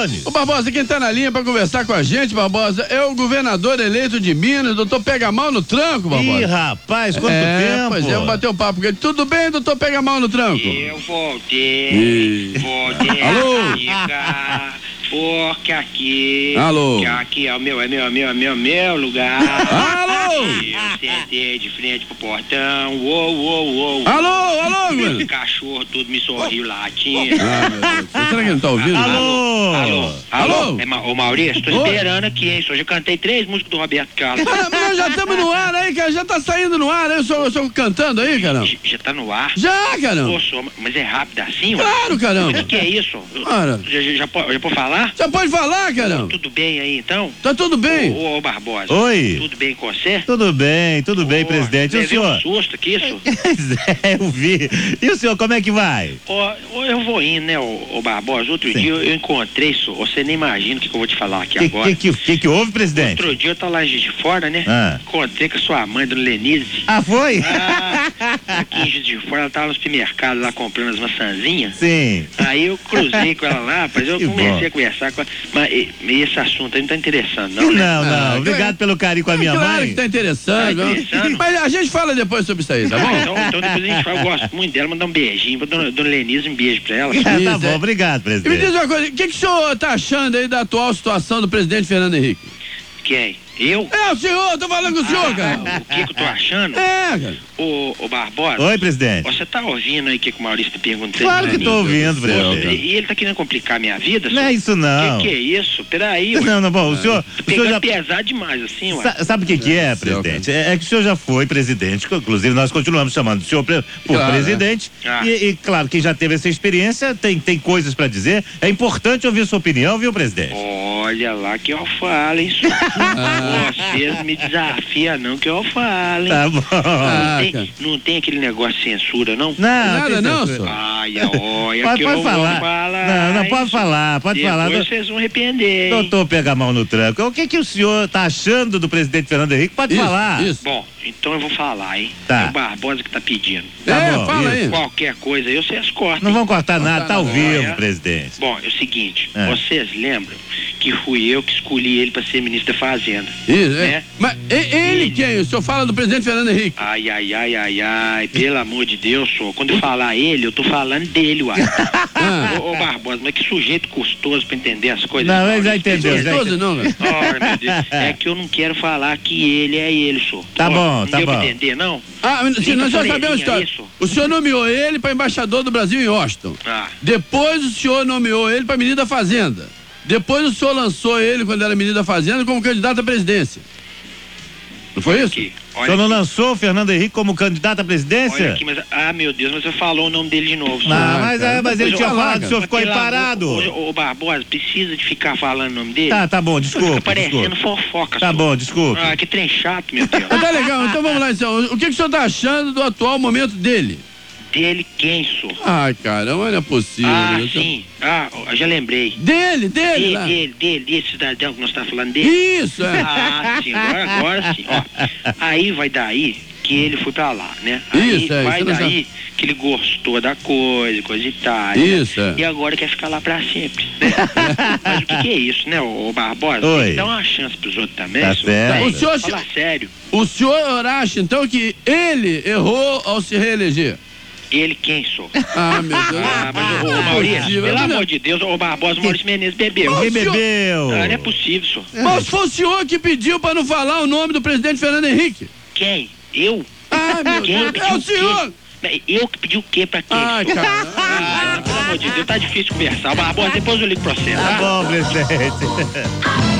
telefone. Ô Barbosa, quem tá na linha pra conversar com a gente, Barbosa, é o governador eleito de Minas, doutor Pega Mal no Tranco, Barbosa. Ih, rapaz, quanto tempo. Pois é, eu bati o papo com ele. Tudo bem, doutor Pega Mal no Tranco? Eu voltei Alô? Porque aqui. Alô? Que aqui é o meu lugar. Alô? Eu sentei de frente pro portão. Uou. Alô, mano? Esse cachorro tudo me sorriu latindo. Meu Deus. Será que ele não tá ouvindo? Alô? Ô Maurício, tô Oi? esperando aqui, hein? Eu já cantei 3 músicas do Roberto Carlos. Mas nós já estamos no ar aí, cara. Já tá saindo no ar aí. Eu sou cantando aí, caramba. Já tá no ar? Já, caramba. Ô, senhor, mas é rápido assim, ué? Claro, caramba. O que é isso? Cara. Já pode falar? Já pode falar, caramba. Tudo bem aí, então? Tá tudo bem. Ô, Barbosa. Oi. Tudo bem com você? Tudo bem, presidente. E o levei senhor? um susto aqui, isso? Eu vi. E o senhor, como é que vai? Eu vou indo, né, ô Barbosa. Outro dia eu encontrei, você nem imagina o que eu vou te falar aqui agora. O que houve, presidente? Outro dia eu tava lá de fora, né? Encontrei com a sua mãe, dona Lenise. Ah, foi? Aqui em Juiz de Fora, ela tava no supermercado lá comprando as maçãzinhas. Sim. Aí eu cruzei com ela lá, mas eu comecei a conversar com ela. Mas esse assunto aí não tá interessando, não, né? Não. Obrigado pelo carinho com a minha claro mãe. que tá interessando. Tá interessando. Mas a gente fala depois sobre isso aí, tá bom? Então depois a gente fala, eu gosto muito dela, mandar um beijinho pra dona Lenise, um beijo pra ela. Tá bom, obrigado, E me presidente. diz uma coisa, o que o senhor tá achando aí da atual situação do presidente Fernando Henrique? Quem? Eu? É, o senhor, tô falando com o senhor, cara. O que eu tô achando? Cara. Ô Barbosa. Oi, presidente. Você tá ouvindo aí o que o Maurício tá perguntando? Claro que tô ouvindo, E presidente. ele tá querendo complicar a minha vida? Não é isso, não. Que é isso? Peraí, ué. Não, bom, o senhor Pegando já... pesado demais, assim, ué. Sabe o que é, presidente? É que o senhor já foi presidente, inclusive nós continuamos chamando o senhor por presidente. E claro, quem já teve essa experiência tem coisas pra dizer. É importante ouvir sua opinião, viu, presidente? Olha lá que eu falo, hein, senhor. Vocês me desafiam, não, que eu falo, hein. Tá bom. Não tem aquele negócio de censura, não? Nada não, senhor. Ai, olha, Pode que eu falar. vou falar. Não, pode falar, pode falar. Depois vocês vão arrepender, hein? Doutor Pega Mal no Tranco, o que o senhor tá achando do presidente Fernando Henrique? Pode falar. Isso. Bom, então eu vou falar, hein? Tá. É o Barbosa que tá pedindo. Tá bom, fala isso. aí. Qualquer coisa aí vocês cortam. Não vão cortar nada, tá ao vivo, É. presidente. Bom, é o seguinte, vocês lembram que fui eu que escolhi ele pra ser ministro da Fazenda? Isso, né? Mas ele quem? O senhor fala do presidente Fernando Henrique? Ai, pelo amor de Deus, senhor. Quando eu falar ele, eu tô falando dele, uai. Ô Barbosa, mas que sujeito custoso pra entender as coisas. Não, ele já entendeu. Gostoso não, velho. Oh, meu Deus. É que eu não quero falar que ele é ele, senhor. Tá bom, não tá deu bom. pra entender, não? Se nós já sabemos a história. Isso. O senhor nomeou ele para embaixador do Brasil em Washington. Depois o senhor nomeou ele para ministro da Fazenda. Depois o senhor lançou ele, quando era ministro da Fazenda, como candidato à presidência. Não foi isso? Aqui, O senhor não lançou o Fernando Henrique como candidato à presidência? Olha aqui, mas... meu Deus, mas você falou o nome dele de novo. Não, mas ele tinha falado que o senhor ficou aí Pelo amor- parado. Ô Barbosa, precisa de ficar falando o nome dele? Tá bom, desculpa. Tá parecendo fofoca, Tá senhor. bom, desculpa. Que trem chato, meu Deus. Mas tá legal, então vamos lá, então. O que o senhor tá achando do atual momento dele? Dele quem, senhor? Ai, caramba, não é possível. Sim. Eu já lembrei. Dele lá. Dele, cidadão que nós estamos falando dele? Isso, é. Sim, agora sim. Ó, aí vai daí que ele foi pra lá, né? Isso, vai isso daí que ele gostou da coisa e tal. Isso, né? E agora quer ficar lá pra sempre, né? Mas o que é isso, né, ô Barbosa? Oi. Tem que dar uma chance pros outros também. Tá senhor. certo. O senhor- Fala sério. O senhor acha, então, que ele errou ao se reeleger? Ele quem, senhor? Meu Deus. Mas o Maurício, pelo amor de Deus, ô Barbosa, o Maurício Menezes bebeu. Quem bebeu? Não é possível, senhor. Mas foi o senhor que pediu para não falar o nome do presidente Fernando Henrique. Quem? Eu? Meu Quem Deus. pediu É o o quê? senhor. Eu que pedi o quê pra quem? Ai, senhor? caramba. Pelo amor de Deus, tá difícil conversar. O Barbosa, depois eu ligo pra você, Tá bom, presidente.